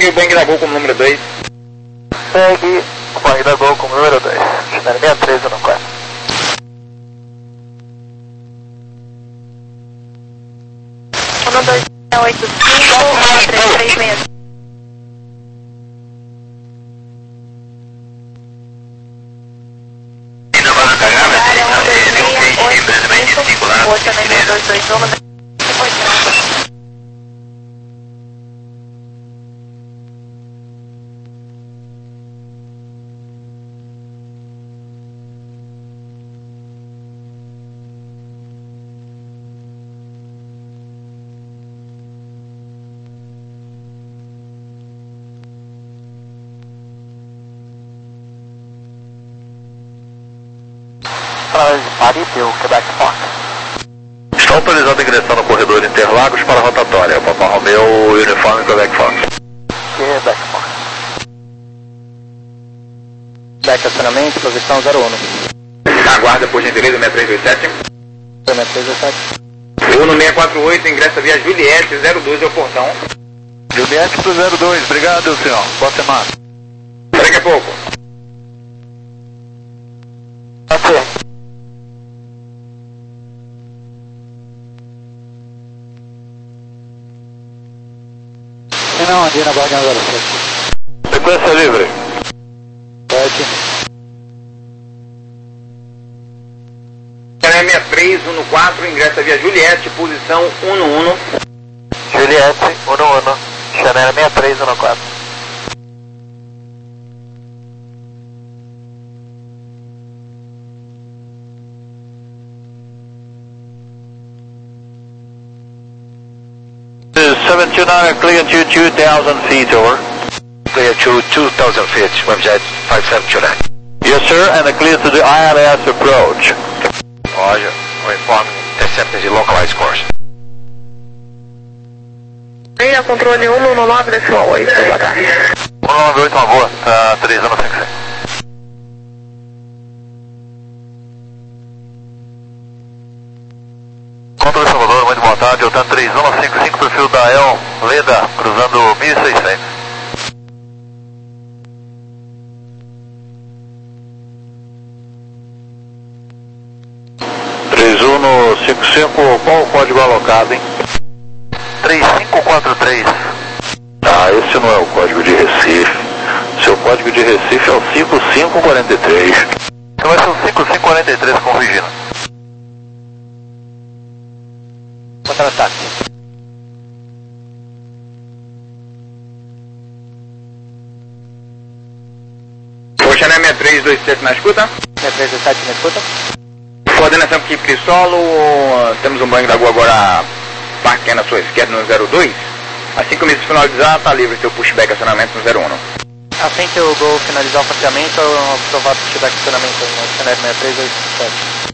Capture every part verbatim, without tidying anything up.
Segue o Boeing da Gol como número dois. Segue o Boeing da Gol como número dois. Chanel seis três um quatro. um dois oito cinco três três seis. Paris, o Quebec Fox. Está autorizado a ingressar no corredor Interlagos para a rotatória. Papa Romeo, uniforme Quebec Fox. Quebec Fox. Quebec, acionamento, posição zero um. Aguarda por gentileza, seis três dois sete. seis três dois sete. Uno seis quatro oito, ingressa via Juliette, zero dois é o portão. Juliette pro zero dois, obrigado, senhor. Boa semana. Daqui a pouco. Ok. Não, Andina, Guardião zero sete. Sequência livre. sete. Chanel seis três um quatro, ingressa via Juliette, posição um um. Juliette, um um. Chanel seis três um quatro. seven two nine, clear to two thousand feet, over. Clear to two thousand feet, webjet five seven two nine. Yes, sir, and clear to the I L S approach. Roger, o informe interceptors e localized course. Linha controle um um nove decimal oito, boa tarde. um nove oito, uma boa, tá três um cinco seis. Controle Salvador, muito boa tarde, eu tenho três um cinco cinco, perfil da El Leda, cruzando mil e seiscentos. três um cinco cinco, qual o código alocado, hein? três cinco quatro três. Ah, esse não é o código de Recife. Seu código de Recife é o cinco cinco quatro três. Então vai ser o cinco cinco quatro três corrigindo. Contra-ataque. O Chanel seis três dois sete na escuta. seis três dois sete na escuta. Coordenação equipe de solo, temos um banho da Gol agora parqueando à sua esquerda no zero dois. Assim que o míssil finalizar, está livre seu pushback acionamento no zero um. Assim que eu vou finalizar o parqueamento, eu aprovar o pushback acionamento no Chanel seis três dois sete.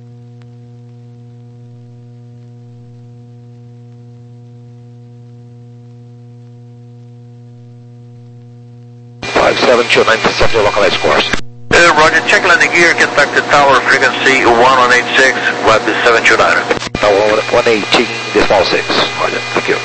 five seven two nine, intercept your localized course. Uh, Roger, check landing gear, contact the tower, frequency one eight six, web seven two nine. Tower one eighteen, decimal six. Roger, thank you.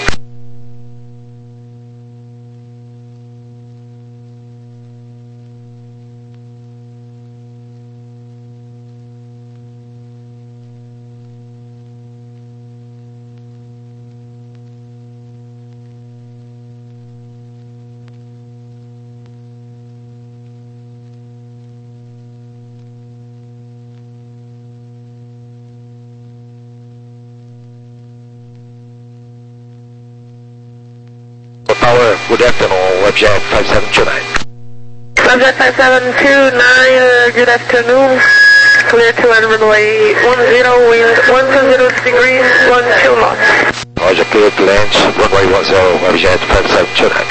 Tower, good afternoon, webjet five seven two nine. Webjet five seven two nine, uh, good afternoon. Clear to land runway one zero, wind one two zero degrees, one two knots. Roger, clear to land, runway one zero, webjet five seven two nine.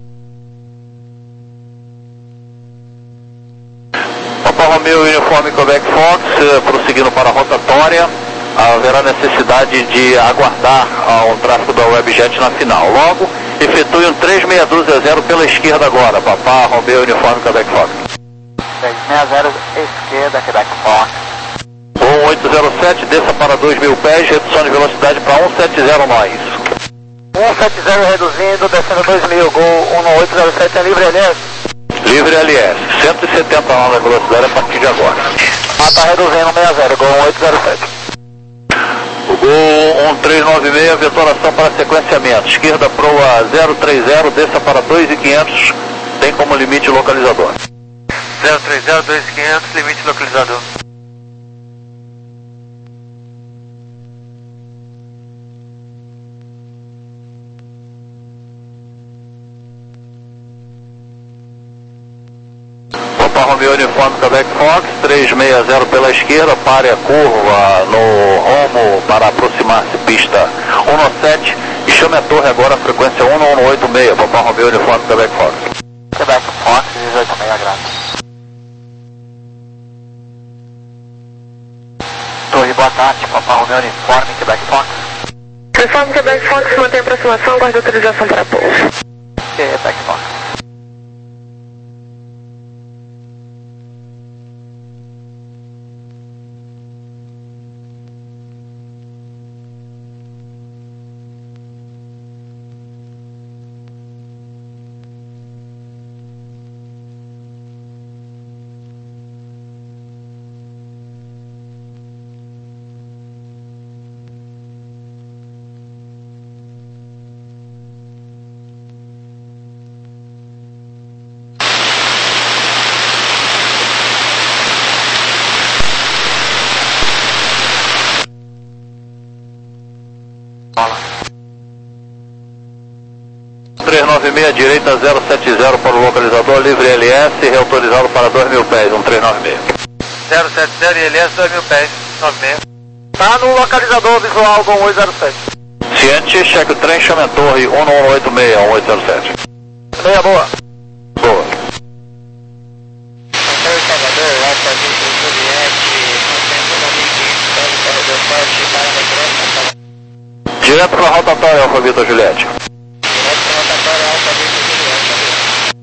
Papa Romeo, uniforme Quebec Fox, uh, prosseguindo para a rotatória. Haverá necessidade de aguardar uh, um tráfego da webjet na final. Logo, efetue um três seis zero zero pela esquerda agora, Papá Romeo, uniforme Quebec Fox. três seis zero, esquerda, Quebec Fox. um oito zero sete, desça para dois mil pés, redução de velocidade para cento e setenta nós. um sete zero reduzindo, descendo dois mil, Gol um oito zero sete, é livre L S. Livre L S, cento e setenta nove a velocidade a partir de agora. Ah, tá reduzindo sessenta, Gol um oito zero sete. O Gol um três nove seis, vetoração para sequenciamento. Esquerda proa zero três zero, desça para dois mil e quinhentos, tem como limite localizador. zero três zero, dois mil e quinhentos, limite localizador. Papa Romeo Uniforme Quebec Fox, trezentos e sessenta pela esquerda, pare a curva no rumo para aproximar-se pista um sete e chame a torre agora a frequência um um oito seis, Papa Romeo Uniforme Quebec Fox. Quebec Fox, dezoito e meia graus. Torre, boa tarde, Papa Romeo Uniforme Quebec Fox. Uniforme Quebec Fox, mantém aproximação, guarda autorização para pouso. Quebec Fox. trezentos e noventa e seis, direita zero sete zero para o localizador, livre L S, reautorizado para dois mil pés, um trezentos e noventa e seis. zero sete zero e L S, dois mil pés, nove seis. Tá no localizador visual, Gol um oito zero sete. Ciente, cheque o trem, chame a torre um um oito seis, um oito zero sete. Meia boa. Boa. Hotel Salvador, Alfa Victor Juliette, mantendo mil e quinhentos, corredor forte, para a Direto para a rotatória, Alfa Victor Juliette. Direto para a rotatória, Alfa Victor Juliette.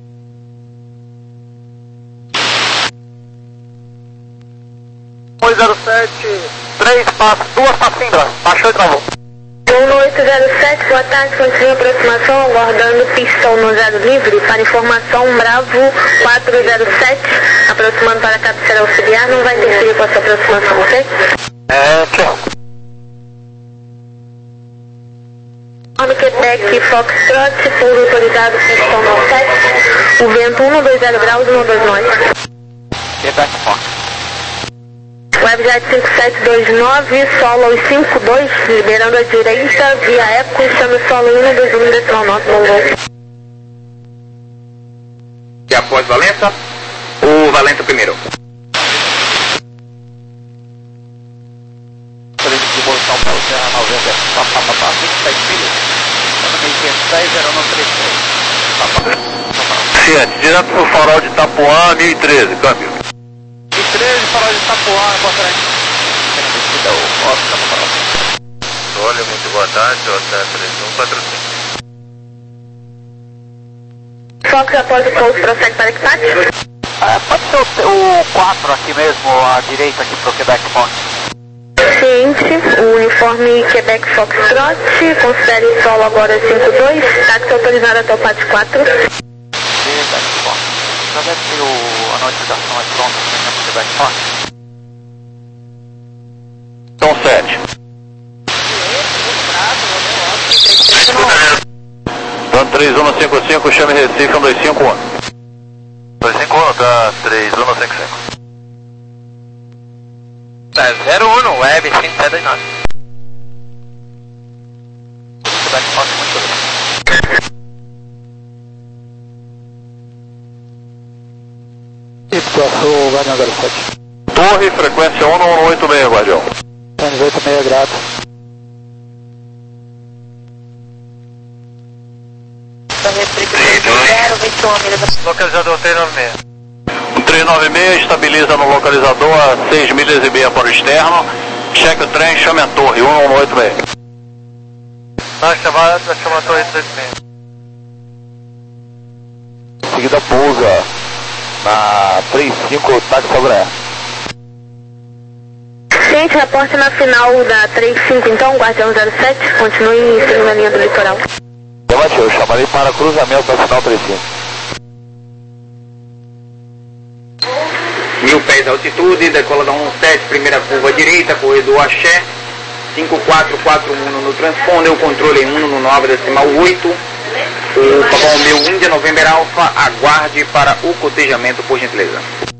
um oito zero sete, três passos, duas passimbras, baixou e travou. um oito zero sete, boa tarde, continue a aproximação, aguardando pistão no zero livre, para informação, Bravo quatro zero sete, aproximando para a cabeceira auxiliar, não vai interferir com a sua aproximação, ok? É, tchau. No Quebec Foxtrot, pouso autorizado, pistão no sete, o vento um dois zero graus, um dois nove. Quebec Fox. Webjet cinco sete dois nove, solo aos cinco dois, liberando a direita, via Eco, chame solo um dois um, decimal nove, bom voo. E após Valença, ou Valença primeiro? De posição para o Serra noventa, papá, papá, vinte e sete milhas. mil quinhentos, zero nove três três. Ciente, direto para o farol de Itapuã, mil e treze, câmbio. mil e treze, farol de Itapuã, boa tarde. Olha, muito boa tarde, J três um quatro cinco. Fox após o pouso, prossegue para equipagem. É, pode ser o, o quatro aqui mesmo, à direita aqui para o Quebec Fox. Ciente, o uniforme Quebec Foxtrot, considere solo agora cinco dois, táxi autorizado até o pátio quatro. Quebec Fox. Já deve ter o, a notificação aí pronta aqui no Quebec Fox. Então sete. Então três um cinco cinco, chame Recife um dois cinco um. dois cinco um, tá três um cinco cinco. Tá zero um, Web cinco sete dois nove. Quebec Fox muito bem. Ipsou, Guardião zero sete. Torre, frequência um um oito seis, Guardião. oito seis graus. Localizador três nove seis. Um três nove seis, estabiliza no localizador a seis milhas e meia para o externo. Cheque o trem, chame a torre um um oito seis. Nós chamamos a torre três seis. Em seguida pousa na três cinco, táxi Salvador. Ciente, reporte na final da três cinco, então, Guardião zero sete, continue seguindo a linha do litoral. eu chamarei para cruzamento da final trinta e cinco. Mil pés de altitude, decola da um sete, primeira curva direita, corredor axé, cinco quatro quatro um no transponder, o controle um no nove decimal oito, o Papa Romeu Índia November Alpha, aguarde para o cotejamento, por gentileza.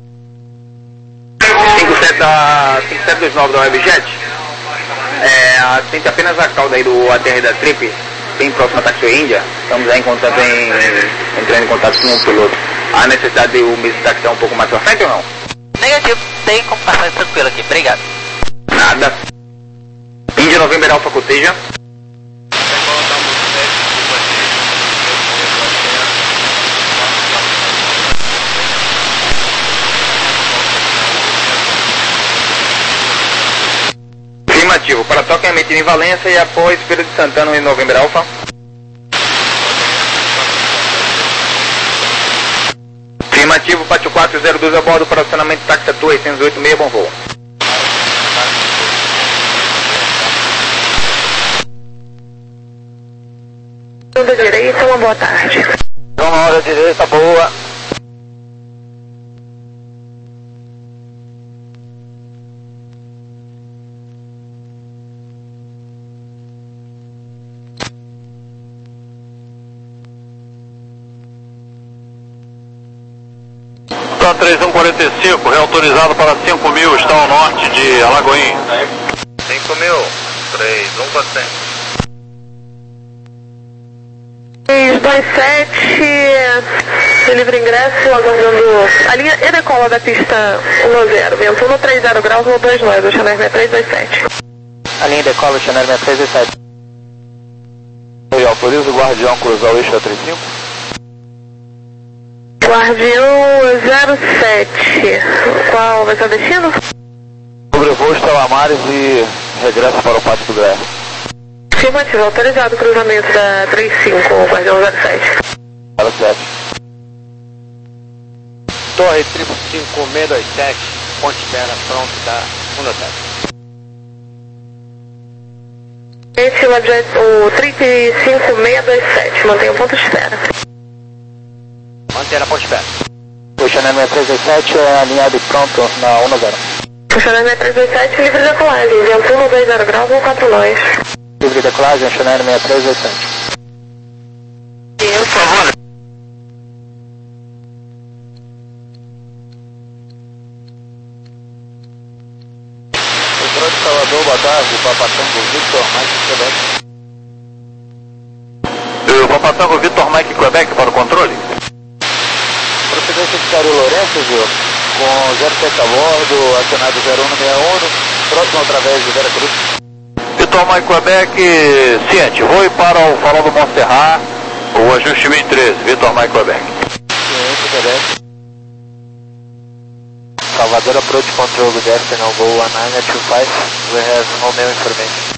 cinco sete dois nove da Webjet, é, tente apenas a cauda aí do A T R da Trip, bem próximo a Taxiway Índia, estamos aí em contato em, entrando em contato com o piloto. Há necessidade de o mesmo taxi um pouco mais pra frente ou não? Negativo, tem como passar tranquilo aqui, obrigado. Nada. Índia November Alpha coteja. Afirmativo, para toque em Valência e após Feira de Santana em November Alpha. Afirmativo, Pátio quatro zero dois a bordo para acionamento táxi Atu oitocentos e oito e seis, bom voo. Da direita, uma boa tarde. Vamos na hora direita, boa. três um quarenta e cinco, reautorizado para cinco mil, está ao norte de Alagoinha. cinco mil, três um quatro zero. três dois sete, livre ingresso, aguardando a linha e decola da pista um zero, vento um três zero graus, ou dois nove, o Chanel seis três dois sete. A linha decola, Chanel seis três dois sete. E autoriza o Guardião cruzar o eixo A trinta e cinco? Guardião zero sete, qual vai ser o destino? Sobrevoo Estela Mares e regressa para o Pátio do Gré. Afirmativo, autorizado o cruzamento da trinta e cinco, Guardião zero sete. zero sete. Torre triplo cinco seis dois sete, ponte espera pronto da um sete. Esse é o, adjet, o trinta e cinco seis dois sete, mantenha o ponto de espera. Manter a ponte espera. O Chanel seis três dois sete é alinhado e pronto na um zero. O Chanel seis três dois sete, livre de decolagem, vento um dois zero graus, ou quatro nós. Livre de decolagem, Chanel seis três dois sete. Por favor. Controle de Salvador, boa tarde, Papatango Victor Mike Quebec. O Papatango Victor Mike Quebec para o controle? Procedência de Cari Lourenço, viu? Com zero sete a bordo, acionado zero um seis um, próximo através de Vera Cruz. Vitor Mike Quebec, ciente, vou ir para o farol do Montserrat, o ajuste mil e treze, Vitor Mike Quebec. Ciente, Quebec. Salvador approach control with Arsenal Go one nine two five, we have no mail information.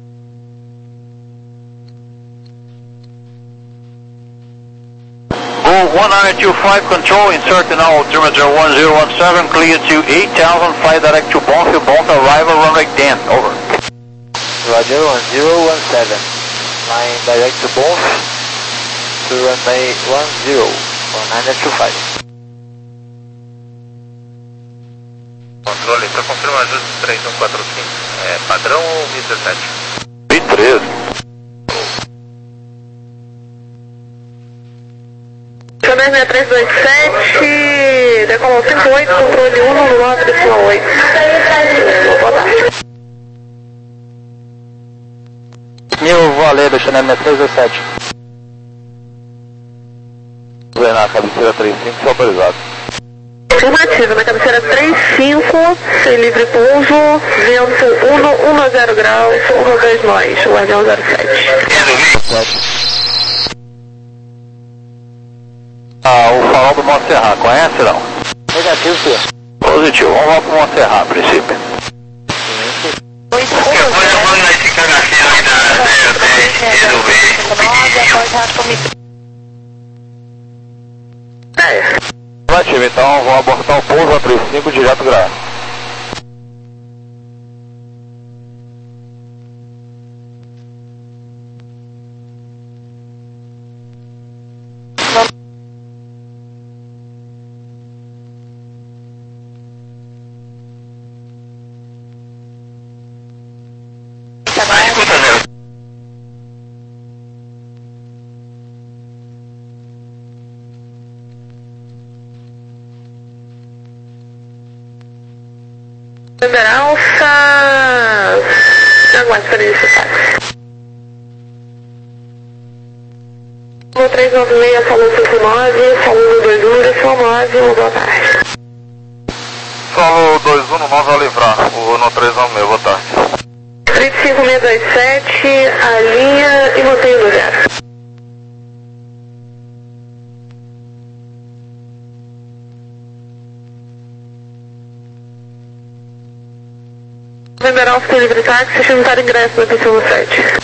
Go one nine two five control, insert in now altimeter one zero one seven, clear to eight thousand, fly direct to Bonfield, Bonfield arrival, runway ten, over. Roger, one zero one seven, flying direct to Bonfield, to runway one zero, one nine two five. Controle, para confirmar ajuste três um quatro cinco, é padrão ou mil e dezessete? mil e treze. Chanel seis três dois sete, decolou cinco oito, controle um no nove decimal oito. Boa tarde. Mil Valero, Chanel seis três dois sete. Vem na cabeceira trinta e cinco, só autorizado. Afirmativo, na cabeceira trinta e cinco, sem livre pouso, vento um zero graus, um dois nós, Guardião zero sete. Ah, o farol do Montserrat, conhece não? Negativo, senhor. Positivo, vamos lá pro Montserrat, a princípio. Oito, Porque eu vou levando esse cagaceiro aí da zero dez, resolver. É. Relativo, então vou abortar o pouso a trinta e cinco direto grave. aguarde para início táxi. No três nove seis, Solo cinco nove, Solo dois um, direção nove, boa tarde. Solo dois um nove a livrar, o no três nove seis, boa tarde. trinta e cinco seis dois sete, a linha e mantenha do zero. November Alpha tem livre táxi, juntar ingresso na pista no sete.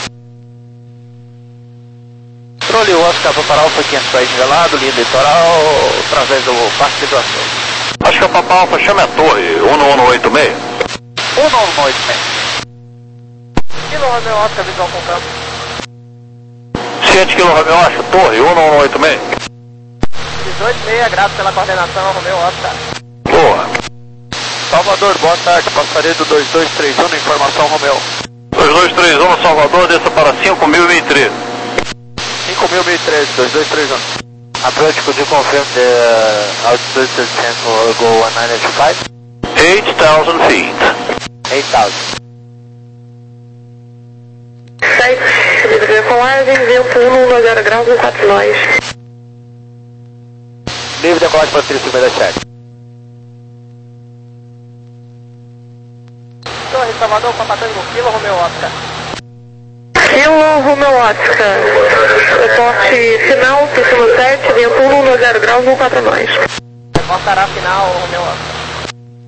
Controle Oscar para Alfa quinhentos dez nivelado, linha litoral, através do Parque do Açor. Acho que a Papa Alfa chama a torre, um um oito seis. um um oito seis. Kilo Romeo Oscar, visual com campo. Ciente Kilo Romeo Oscar, torre, um um oito seis. dezoito seis, grato pela coordenação, Romeo Oscar. Boa. Salvador, boa tarde, passaria do dois dois três um, informação Romeo. dois dois três um, Salvador, desça para cinco mil e treze. cinco mil e treze, dois dois três um. Approach, could you confirm the altitude to Central Go one nine five? eight thousand feet. eight thousand. sete, livre com Arvin, vento um um zero graus, um quatro nós. Livre decolagem para trinta e cinco seis sete. Torre Salvador, Papatango, Kilo Romeo Oscar. Kilo Romeo Oscar, reporte final, pista no sete, vento um um zero graus, um quatro nós. Reportará final, Romeo Oscar.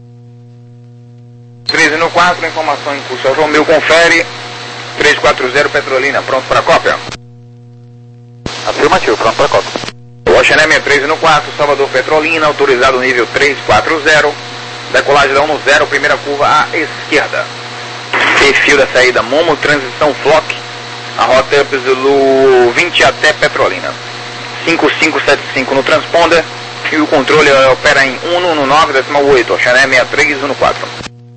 treze no quatro, informação em curso. Romeu confere. três quatro zero Petrolina, pronto para cópia? Afirmativo, pronto para cópia. Oceanémia treze no quatro, Salvador Petrolina, autorizado nível três quatro zero. Decolagem da um no zero, primeira curva à esquerda. Perfil da saída Momo, transição Flock. A rota é Zulu vinte até Petrolina. cinco cinco sete cinco no transponder. E o controle opera em um um nove decimal oito, Oceanémia três um no quatro.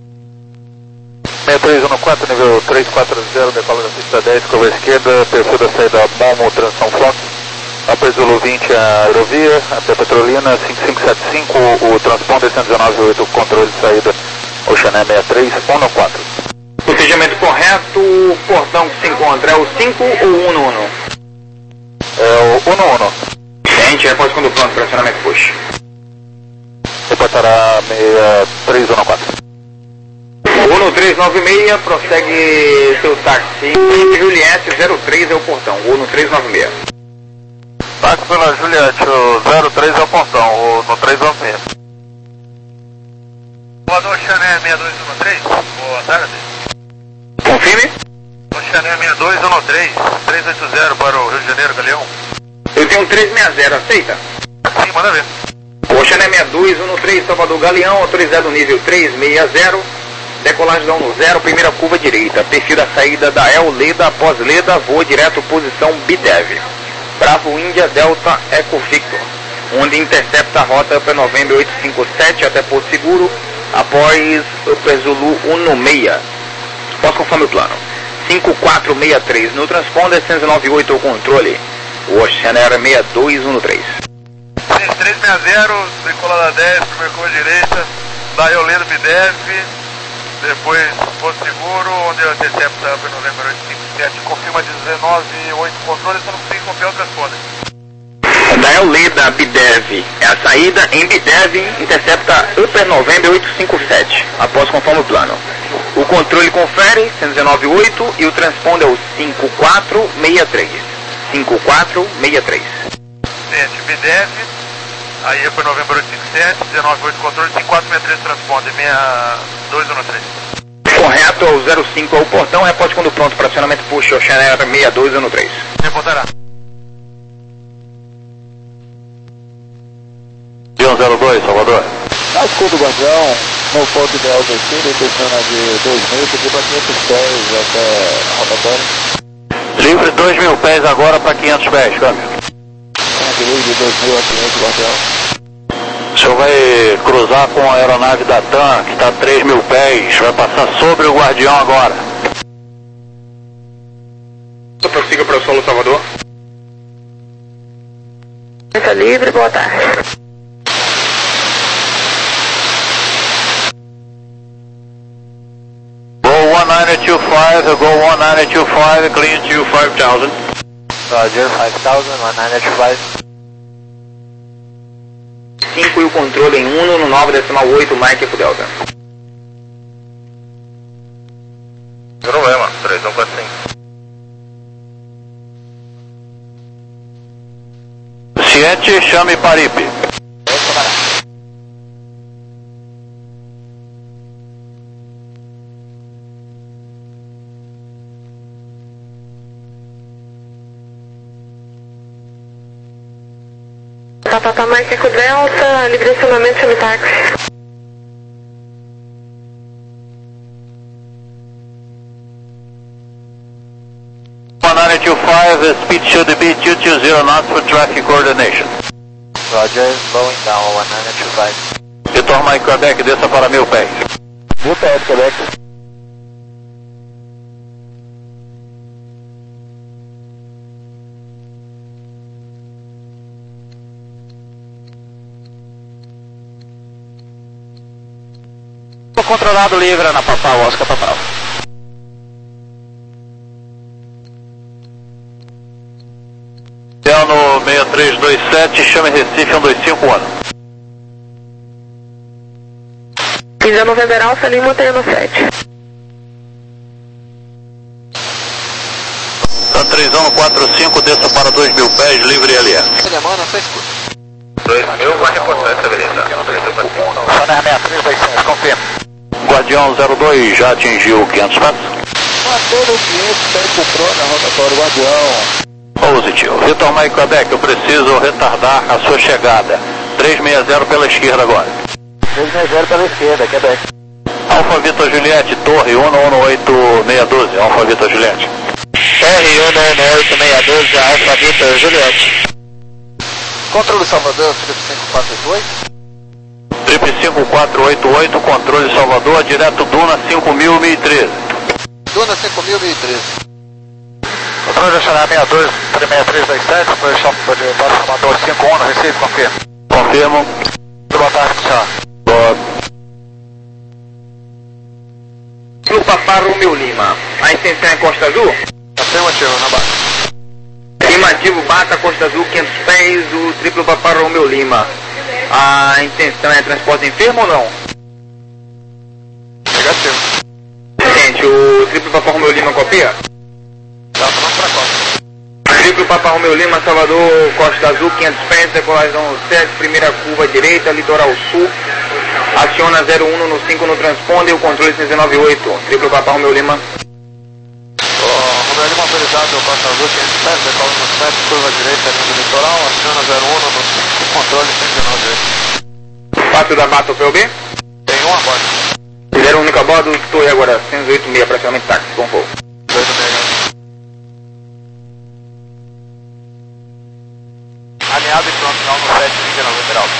seis três um no quatro, nível três quatro zero, decola da pista dez, curva esquerda, perfil da saída Momo, transição Flock. Upper Zulu vinte a aerovia, até Petrolina, cinco cinco sete cinco, o transponder cento e dezenove oito, controle de saída Oceané sessenta e três, um no quatro. Procedimento correto, o portão que se encontra é o cinco ou o um no um? É o um no um. Gente, repórter quando pronto, pressionamento push. Reportará seis três um no quatro. um no três nove seis, prossegue seu táxi. Juliette zero três é o portão, um no três nove seis. Táxi pela Juliette, o zero três é o portão, o no três nove seis. Voador Oceané seis dois um três, boa tarde. Confirme. Oceané seis dois um três, três oito zero para o Rio de Janeiro, Galeão. Eu tenho um três seis zero, aceita? Sim, manda ver. Oceané seis dois um três, Salvador Galeão, autorizado nível três seis zero. Decolagem da um no zero, primeira curva direita. Perfil da saída da El Leda, após Leda, voo direto, posição B D E V. Bravo Índia Delta Eco Victor, onde intercepta a rota Upper November oito cinco sete até Porto Seguro, após Upper Zulu um no seis. Posso conforme o plano. cinco quatro seis três no transponder, cento e noventa e oito o controle. O Oceaner seis dois um três. Sim, três seis zero, decolada dez, primeira curva direita, da Eoleda B D E V, depois Porto Seguro, onde eu intercepta Upper November oito cinco sete, confirma dezenove oito controle, só não consigo copiar o transponder. Da Eoleda B D E V, é a saída em B D E V, intercepta Upper November oito cinco sete, após conforme o plano. O controle confere cento e dezenove oito e o transponder é o cinco quatro seis três. cinco quatro seis três. Gente, B D E V, aí Upper November oito cinco sete, dezenove oito controle, cinco quatro seis três transponder, seis dois um três. Correto, é o zero cinco é o portão, repórter quando pronto, fracionamento puxa, Oceaner seis dois um três. Reportará. um zero dois, Salvador. Na escuta do Guardião, no ponto ideal do Chile, descendo de dois mil, pediu para quinhentos pés até a rotatória. Livre dois mil pés agora para quinhentos pés, câmbio. Livre de dois mil a quinhentos, Guardião. O senhor vai cruzar com a aeronave da TAM, que está a três mil pés, vai passar sobre o Guardião agora. Prossiga para o solo Salvador. Está livre, boa tarde. Gol one nine two five, go one nine two five, clean to five thousand. Roger, five thousand, one nine two five. cinco e o controle em um no nove decimal oito, Mike Eco Delta. Problema, três um quatro cinco. Ciente, chame Paripe. Papapá Mike Eco Delta, livre acionamento, chame táxi. one nine two five, speed should be two two zero knots for traffic coordination. Roger, slowing down, one nine two five. Vitor Mike Quebec, desça para mil pés. Mil pés, Quebec. Controlado livre na Papau, Oscar Papau. No seis três dois sete, chame Recife um dois cinco um. Índia November Alfa, Lima, mantenha no sete. três um quatro cinco, desça para dois mil pés, livre L S. Semana, só escuta. dois mil, vai reportar essa beleza. Só na seis três dois sete, confirma. Guardião zero dois já atingiu quinhentos metros. Bateu no quinhentos, pé comprou na rotatória Guardião. Positivo. Vitor Mike Quebec, eu preciso retardar a sua chegada. trezentos e sessenta pela esquerda agora. trezentos e sessenta pela esquerda, Quebec. Alfa Vitor Juliette, torre um um oito seis um dois, Alfa Vitor Juliette. R um um oito seis um dois, Alfa Vitor Juliette. Controle Salvador, Felipe cinco quatro oito. Triple cinco quatro oito oito, controle Salvador, direto Duna cinco mil, mil e treze. Duna cinco mil, mil e treze. Controle nacional seis dois seis três dois sete, foi o Salvador cinco um, Recife, confirma. Confirmo. Boa tarde, senhor. Boa. Triplo Papá Romeu Lima, a intenção é Costa Azul? Afirmativo, na base. Afirmativo, bata Costa Azul, quinhentos pés, o Triplo Papá Romeu Lima. A intenção é transporte enfermo ou não? Negativo. Gente, o Triplo Papá Romeu Lima copia? Já vamos pra Costa. Triplo Papá Romeu Lima, Salvador, Costa Azul, quinhentos pés, decolagem sete, primeira curva direita, litoral sul. Aciona zero um no cinco no transponder, o controle seis nove oito. Triplo Papá Romeu Lima. Romeu Lima autorizado, Costa Azul, quinhentos pés, decola no sete, curva direita, linha do litoral, aciona zero um no cinco, controle seis nove oito. Passo da Bata, o P O B? Tem um a bordo. Fizeram um único a bordo, estou agora, cento e oito e meio, praticamente táxi, com fogo. dois e meio. Alinhado e pronto, final no sete, vinte e nove, lateral.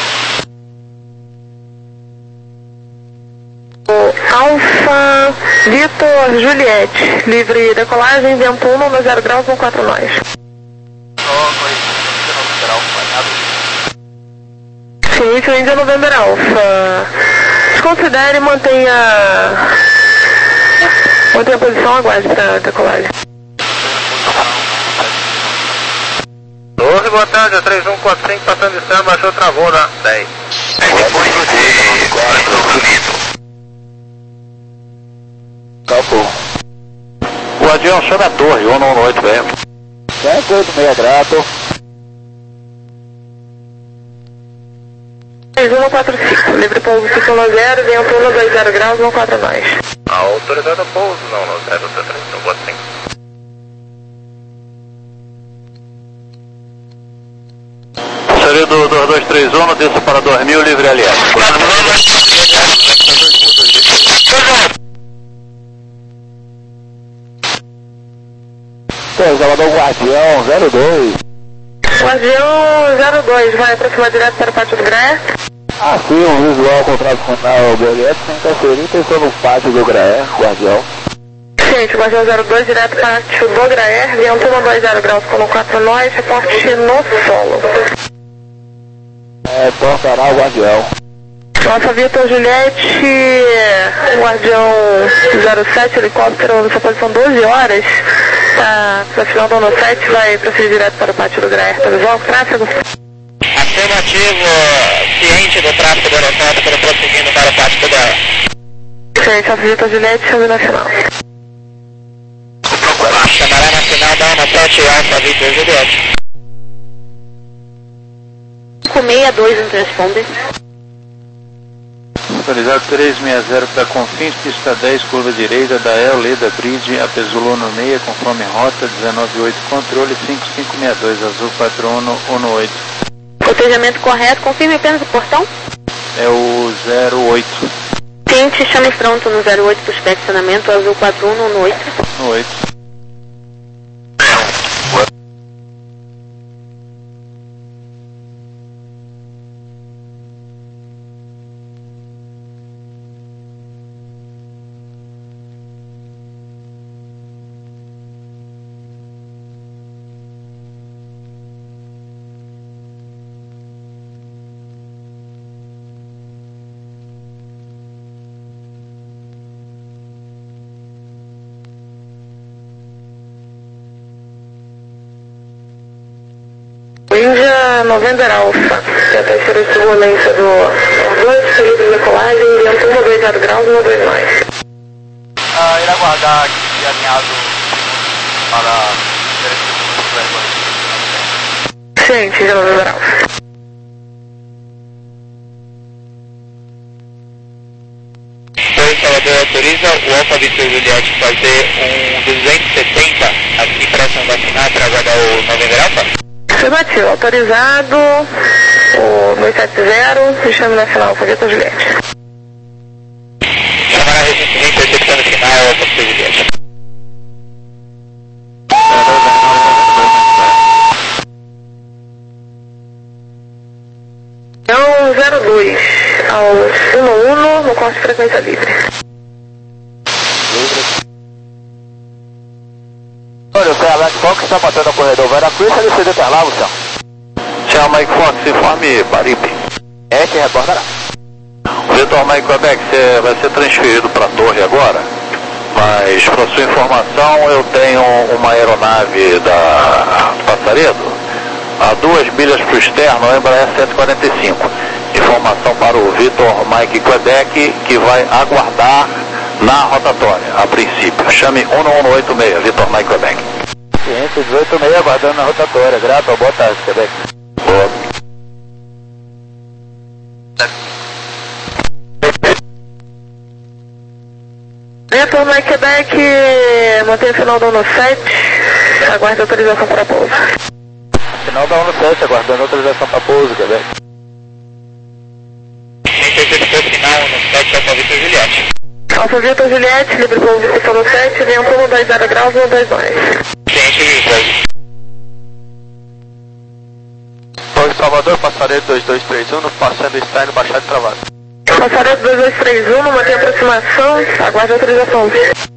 Alfa Vitor Juliette, livre decolagem, vento um no zero graus, um quatro nós. Sim, Índia November Alfa. Desconsidere e mantenha, mantenha a posição, aguarde para decolagem. doze, boa tarde, três um quatro cinco, passando de céu, baixou, travou na dez. Depois de quatro, Capô. Guardião, chame a torre, um um oito bem. sete oito seis, grato. três um quatro cinco, livre pouso cinco zero, vento um no dois zero graus, um quatro nós. Autorizado pouso, não, no zero três um quatro cinco. Seria do dois dois três um, desça para dois mil, livre L S. Salvador Guardião zero dois. Guardião zero dois, vai aproximar direto para o pátio do Graé. Assim, um visual contrato final B L S sem interferir, intenção no pátio do Graé, Guardião. Gente, Guardião zero dois, direto para o pátio do Graé, vento um dois zero graus, com quatro nós, reporte no solo. É, portará o Guardião. Alfa Vitor Juliette, Guardião zero sete, helicóptero na sua posição doze horas, tá, afinal do sete, vai prosseguir direto para o pátio do Graerta visual, tráfego. Afirmativo, ciente do tráfego do helicóptero prosseguindo para o pátio do Graerta. Ciente, Alfa Vitor Juliette, chame nacional. Chamará nacional da Ana sete, Alfa Vitor Juliette. cinco seis dois no transponder. Autorizado três seis zero para Confins, pista dez, curva direita, da El, Leda, Bridge, Apesulu no meia, conforme rota, dezenove oito, controle cinco cinco seis dois, azul quatro um um oito. Cotejamento correto, confirme apenas o portão. É o zero oito. Ciente, chame pronto no zero oito para o inspecionamento, azul quatro um um oito. No oito. Índia November Alpha, que é a terceira turbulência do dois, período de decolagem, vento um dois zero graus, um dois mais. Ah, irá aguardar aqui alinhado para... Ciente, Índia November Alpha. Oi, Salvador, autoriza o Alfa Vitor Juliette fazer um duzentos e setenta aqui para São Vacinar para aguardar o November Alpha? Afirmativo, autorizado, o dois sete zero, e chame nacional, Alfa Vitor Juliette. Chamará recentemente, recepção final, Alfa Vitor Juliette. Então, zero dois, ao um um, no corte de frequência livre. Olha, o C A Mike Fox está batendo o corredor Veracruz, ele se deter lá, Luciano. C A Mike Fox, informe Baribe. É, que retornará. Vitor Mike Quebec, você vai ser transferido para a torre agora, mas para sua informação eu tenho uma aeronave da Passaredo a duas milhas para o externo, Embraer cento e quarenta e cinco. Informação para o Vitor Mike Quebec, que vai aguardar na rotatória, a princípio. Chame um um oito seis, Vitor Mike Quebec. Ciência dezoito seis, aguardando na rotatória. Grata, boa tarde, Quebec. Boa. Vitor Mike Quebec, mantém o final do ano sete, aguarda autorização para pouso. Final da ONU sete, aguardando autorização para pouso, Quebec. Recepção final no sete, Alfa Vitor Juliette. Alfa Vitor Juliette, livre pouso de pista no sete, vento um dois zero graus, um dois mais. Ciente, pouso. Pouso Salvador, Passaredo dois dois três um, passando externo, baixado e travado. Passaredo dois dois três um, mantém aproximação, aguarda autorização.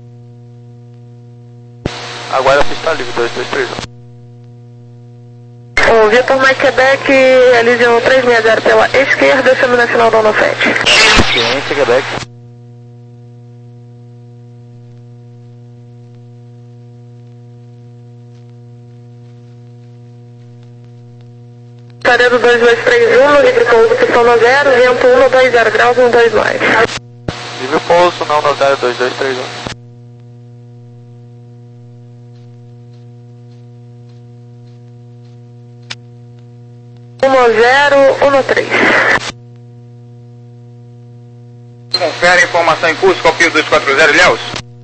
Aguarda a pista livre, dois dois três um. O Vitor Mike Quebec, realize um três seis zero pela esquerda, chame nacional da ONU sete. Ciência, Quebec. Passaredo dois dois três um, livre pouso, pistão no zero, vento um dois zero graus, um dois mais. Livre pouso, não no zero dois dois três um. um zero um três. Confere informação em curso, copio dois quatro zero, Ilhéus.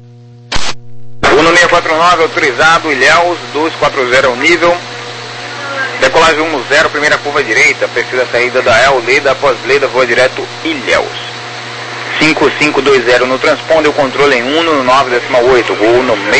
um seis quatro nove, autorizado, Ilhéus, dois quatro zero, nível. Decolagem um zero, primeira curva direita, perfil da saída da El, Leda, após Leda, voa direto, Ilhéus. cinco cinco dois zero no transponder, o controle em um no nove decimal oito, voo no meio.